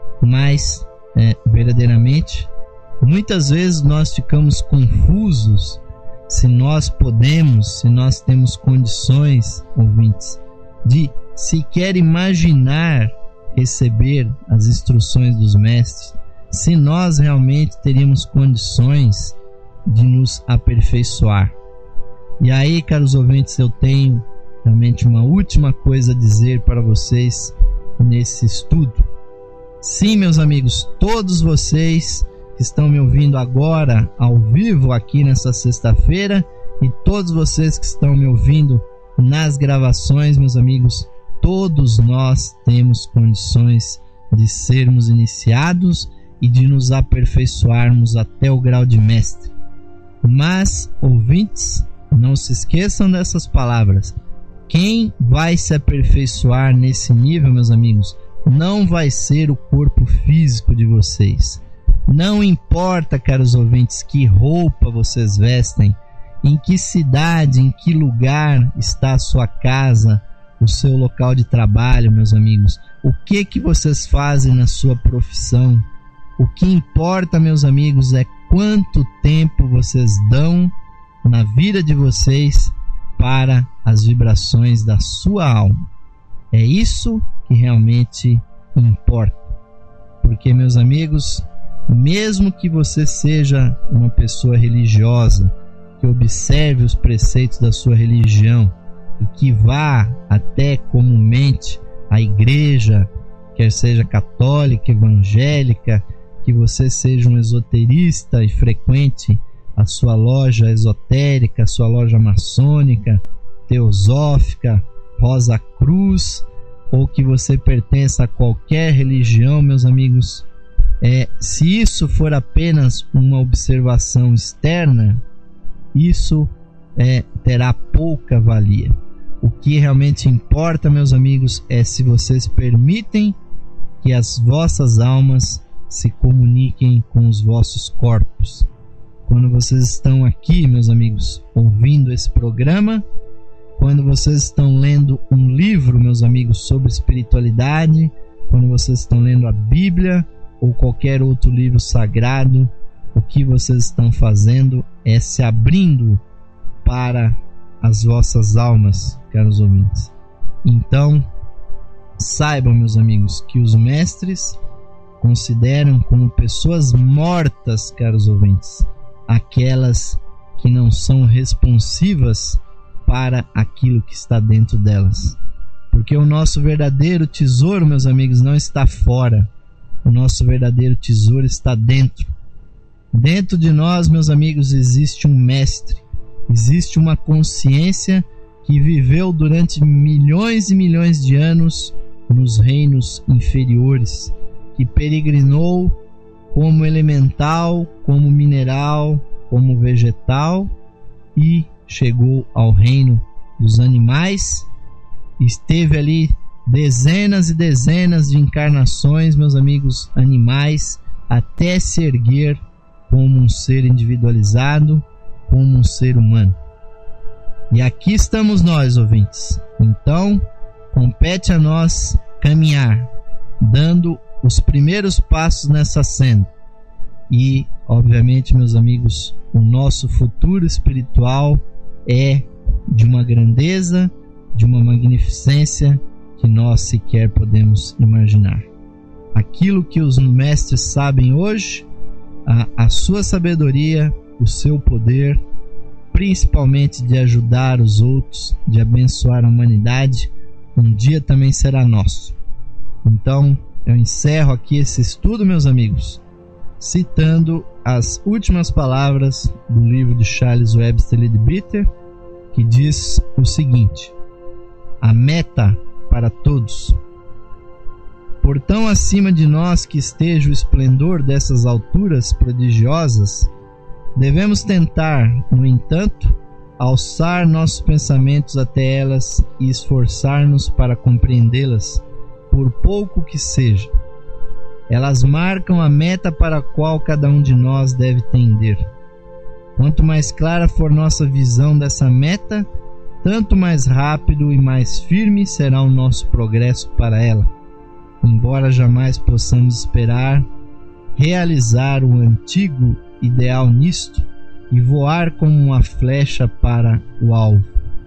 [SPEAKER 1] mas é, verdadeiramente muitas vezes nós ficamos confusos se nós podemos, se nós temos condições, ouvintes, de sequer imaginar receber as instruções dos mestres, se nós realmente teríamos condições de nos aperfeiçoar. E aí, caros ouvintes, eu tenho realmente uma última coisa a dizer para vocês nesse estudo. Sim, meus amigos, todos vocês que estão me ouvindo agora ao vivo aqui nessa sexta-feira e todos vocês que estão me ouvindo nas gravações, meus amigos, todos nós temos condições de sermos iniciados e de nos aperfeiçoarmos até o grau de mestre. Mas, ouvintes, não se esqueçam dessas palavras. Quem vai se aperfeiçoar nesse nível, meus amigos, não vai ser o corpo físico de vocês. Não importa, caros ouvintes, que roupa vocês vestem, em que cidade, em que lugar está a sua casa, o seu local de trabalho, meus amigos. O que que vocês fazem na sua profissão? O que importa, meus amigos, é quanto tempo vocês dão na vida de vocês para as vibrações da sua alma. É isso que realmente importa. Porque, meus amigos, mesmo que você seja uma pessoa religiosa, que observe os preceitos da sua religião e que vá até comumente à igreja, quer seja católica, evangélica, que você seja um esoterista e frequente a sua loja esotérica, a sua loja maçônica, teosófica, Rosa Cruz, ou que você pertença a qualquer religião, meus amigos, é, se isso for apenas uma observação externa, isso é, terá pouca valia. O que realmente importa, meus amigos, é se vocês permitem que as vossas almas se comuniquem com os vossos corpos. Quando vocês estão aqui, meus amigos, ouvindo esse programa, quando vocês estão lendo um livro, meus amigos, sobre espiritualidade, quando vocês estão lendo a Bíblia ou qualquer outro livro sagrado, o que vocês estão fazendo é se abrindo para as vossas almas, caros ouvintes. Então, saibam, meus amigos, que os mestres consideram como pessoas mortas, caros ouvintes, aquelas que não são responsivas para aquilo que está dentro delas. Porque o nosso verdadeiro tesouro, meus amigos, não está fora. o nosso verdadeiro tesouro está dentro. Dentro de nós, meus amigos, existe um mestre, existe uma consciência que viveu durante milhões e milhões de anos nos reinos inferiores, que peregrinou como elemental, como mineral, como vegetal e chegou ao reino dos animais. Esteve ali dezenas e dezenas de encarnações, meus amigos, animais, até se erguer como um ser individualizado, como um ser humano. E aqui estamos nós, ouvintes. Então, compete a nós caminhar, dando os primeiros passos nessa senda. E, obviamente, meus amigos, o nosso futuro espiritual é de uma grandeza, de uma magnificência que nós sequer podemos imaginar. Aquilo que os mestres sabem hoje, a, a sua sabedoria, o seu poder, principalmente de ajudar os outros, de abençoar a humanidade, um dia também será nosso. Então, eu encerro aqui esse estudo, meus amigos, citando as últimas palavras do livro de Charles Webster Leadbeater, que diz o seguinte: a meta para todos. Por tão acima de nós que esteja o esplendor dessas alturas prodigiosas, devemos tentar, no entanto, alçar nossos pensamentos até elas e esforçar-nos para compreendê-las, por pouco que seja. Elas marcam a meta para a qual cada um de nós deve tender. Quanto mais clara for nossa visão dessa meta, tanto mais rápido e mais firme será o nosso progresso para ela, embora jamais possamos esperar realizar o antigo ideal nisto e voar como uma flecha para o alvo.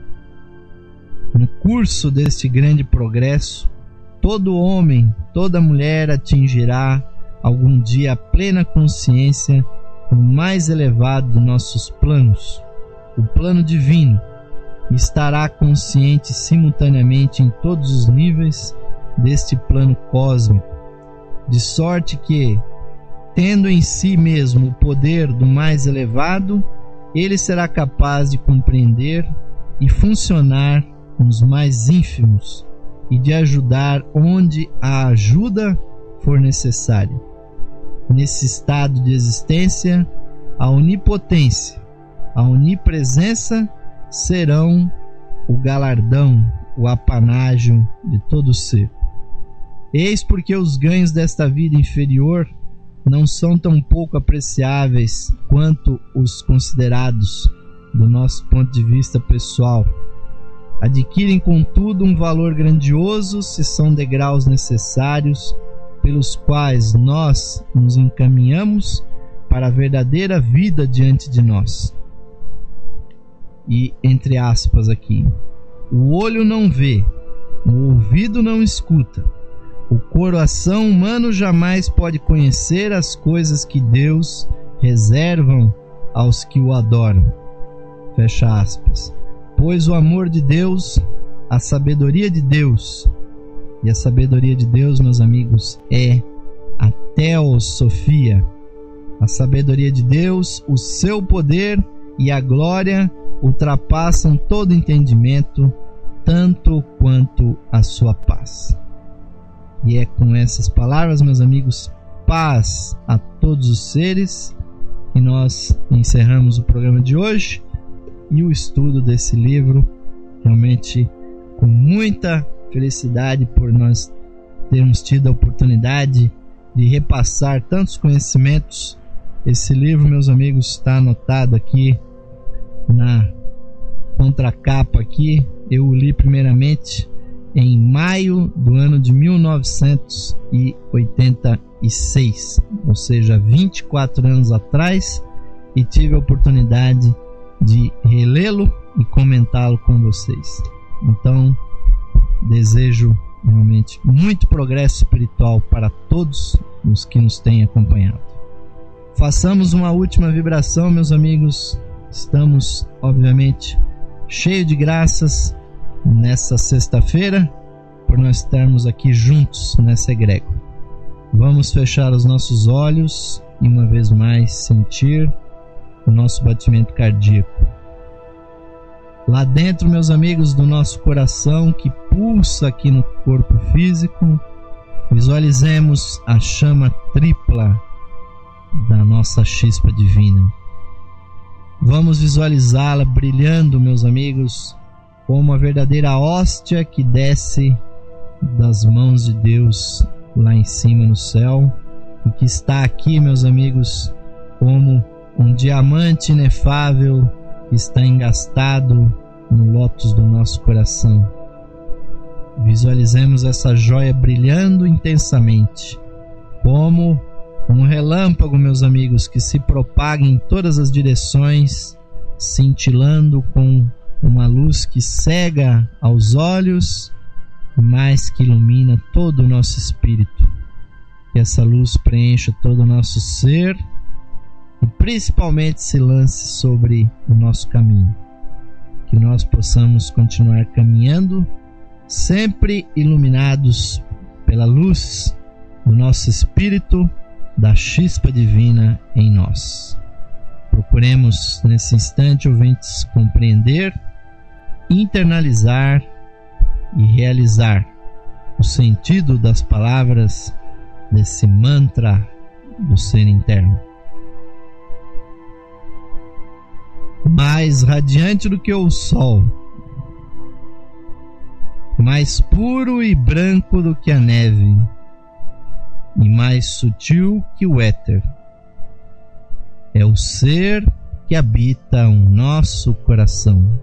[SPEAKER 1] No curso deste grande progresso, todo homem, toda mulher atingirá algum dia a plena consciência do mais elevado de nossos planos, o plano divino, e estará consciente simultaneamente em todos os níveis deste plano cósmico, de sorte que, tendo em si mesmo o poder do mais elevado, ele será capaz de compreender e funcionar nos mais ínfimos e de ajudar onde a ajuda for necessária. Nesse estado de existência, a onipotência, a onipresença serão o galardão, o apanágio de todo ser. Eis porque os ganhos desta vida inferior não são tão pouco apreciáveis quanto os considerados do nosso ponto de vista pessoal. Adquirem, contudo, um valor grandioso se são degraus necessários pelos quais nós nos encaminhamos para a verdadeira vida diante de nós. E, entre aspas aqui, o olho não vê, o ouvido não escuta, o coração humano jamais pode conhecer as coisas que Deus reservam aos que o adoram. Fecha aspas. Pois o amor de Deus, a sabedoria de Deus, e a sabedoria de Deus, meus amigos, é a teosofia. A sabedoria de Deus, o seu poder e a glória ultrapassam todo entendimento, tanto quanto a sua paz. E é com essas palavras, meus amigos, paz a todos os seres, que nós encerramos o programa de hoje e o estudo desse livro, realmente com muita felicidade por nós termos tido a oportunidade de repassar tantos conhecimentos. Esse livro, meus amigos, está anotado aqui na contracapa aqui. Eu o li primeiramente em maio do ano de mil novecentos e oitenta e seis, ou seja, vinte e quatro anos atrás, e tive a oportunidade de relê-lo e comentá-lo com vocês. Então, desejo realmente muito progresso espiritual para todos os que nos têm acompanhado. Façamos uma última vibração, meus amigos. Estamos, obviamente, cheios de graças nessa sexta-feira por nós estarmos aqui juntos nessa egrégora. Vamos fechar os nossos olhos e uma vez mais sentir o nosso batimento cardíaco. Lá dentro, meus amigos, do nosso coração que pulsa aqui no corpo físico, visualizemos a chama tripla da nossa chispa divina. Vamos visualizá-la brilhando, meus amigos, como a verdadeira hóstia que desce das mãos de Deus lá em cima no céu e que está aqui, meus amigos, como um diamante inefável que está engastado no lótus do nosso coração. Visualizemos essa joia brilhando intensamente, como um relâmpago, meus amigos, que se propaga em todas as direções, cintilando com uma luz que cega aos olhos, mas que ilumina todo o nosso espírito. Que essa luz preencha todo o nosso ser e principalmente se lance sobre o nosso caminho. Que nós possamos continuar caminhando, sempre iluminados pela luz do nosso espírito, da chispa divina em nós. Procuremos nesse instante, ouvintes, compreender, internalizar e realizar o sentido das palavras desse mantra do ser interno. Mais radiante do que o sol, mais puro e branco do que a neve, e mais sutil que o éter, é o ser que habita o nosso coração.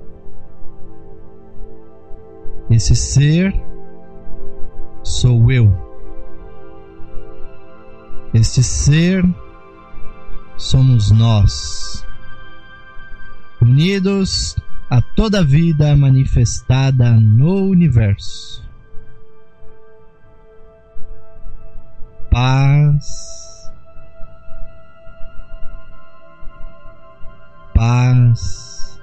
[SPEAKER 1] Esse ser sou eu. Este ser somos nós, unidos a toda a vida manifestada no universo. Paz, paz,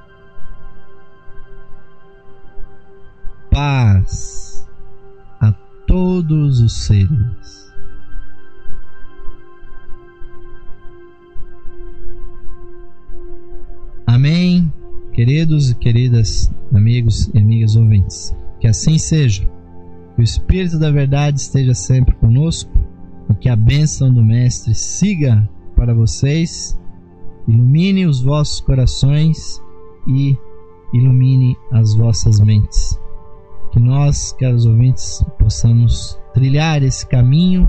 [SPEAKER 1] paz a todos os seres. Amém, queridos e queridas amigos e amigas ouvintes. Que assim seja. Que o Espírito da Verdade esteja sempre conosco e que a bênção do Mestre siga para vocês, ilumine os vossos corações e ilumine as vossas mentes. Que nós, caros ouvintes, possamos trilhar esse caminho,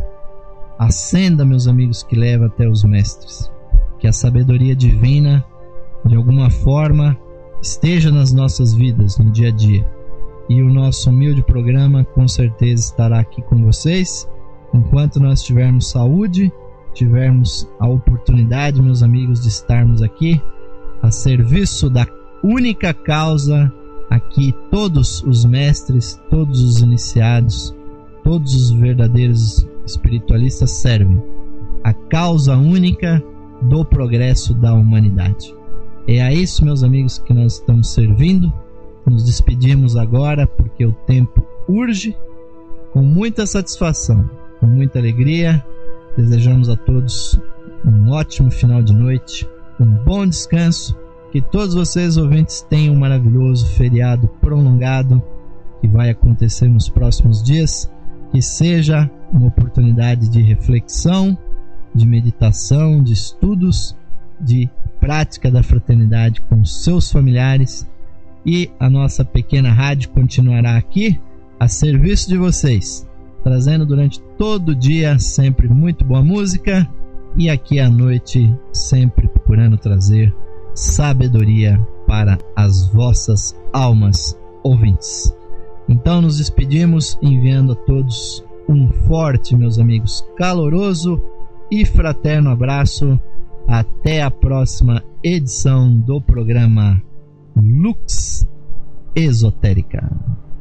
[SPEAKER 1] a senda, meus amigos, que leva até os mestres. Que a sabedoria divina, de alguma forma, esteja nas nossas vidas, no dia a dia. E o nosso humilde programa, com certeza, estará aqui com vocês, enquanto nós tivermos saúde, tivermos a oportunidade, meus amigos, de estarmos aqui, a serviço da única causa a que todos os mestres, todos os iniciados, todos os verdadeiros espiritualistas servem. A causa única do progresso da humanidade. É a isso, meus amigos, que nós estamos servindo. Nos despedimos agora porque o tempo urge. Com muita satisfação, com muita alegria, desejamos a todos um ótimo final de noite, um bom descanso. Que todos vocês, ouvintes, tenham um maravilhoso feriado prolongado que vai acontecer nos próximos dias. Que seja uma oportunidade de reflexão, de meditação, de estudos, de prática da fraternidade com seus familiares. E a nossa pequena rádio continuará aqui a serviço de vocês, trazendo durante todo o dia sempre muito boa música e aqui à noite sempre procurando trazer sabedoria para as vossas almas ouvintes. Então nos despedimos enviando a todos um forte, meus amigos, caloroso e fraterno abraço. Até a próxima edição do programa Lux Esotérica.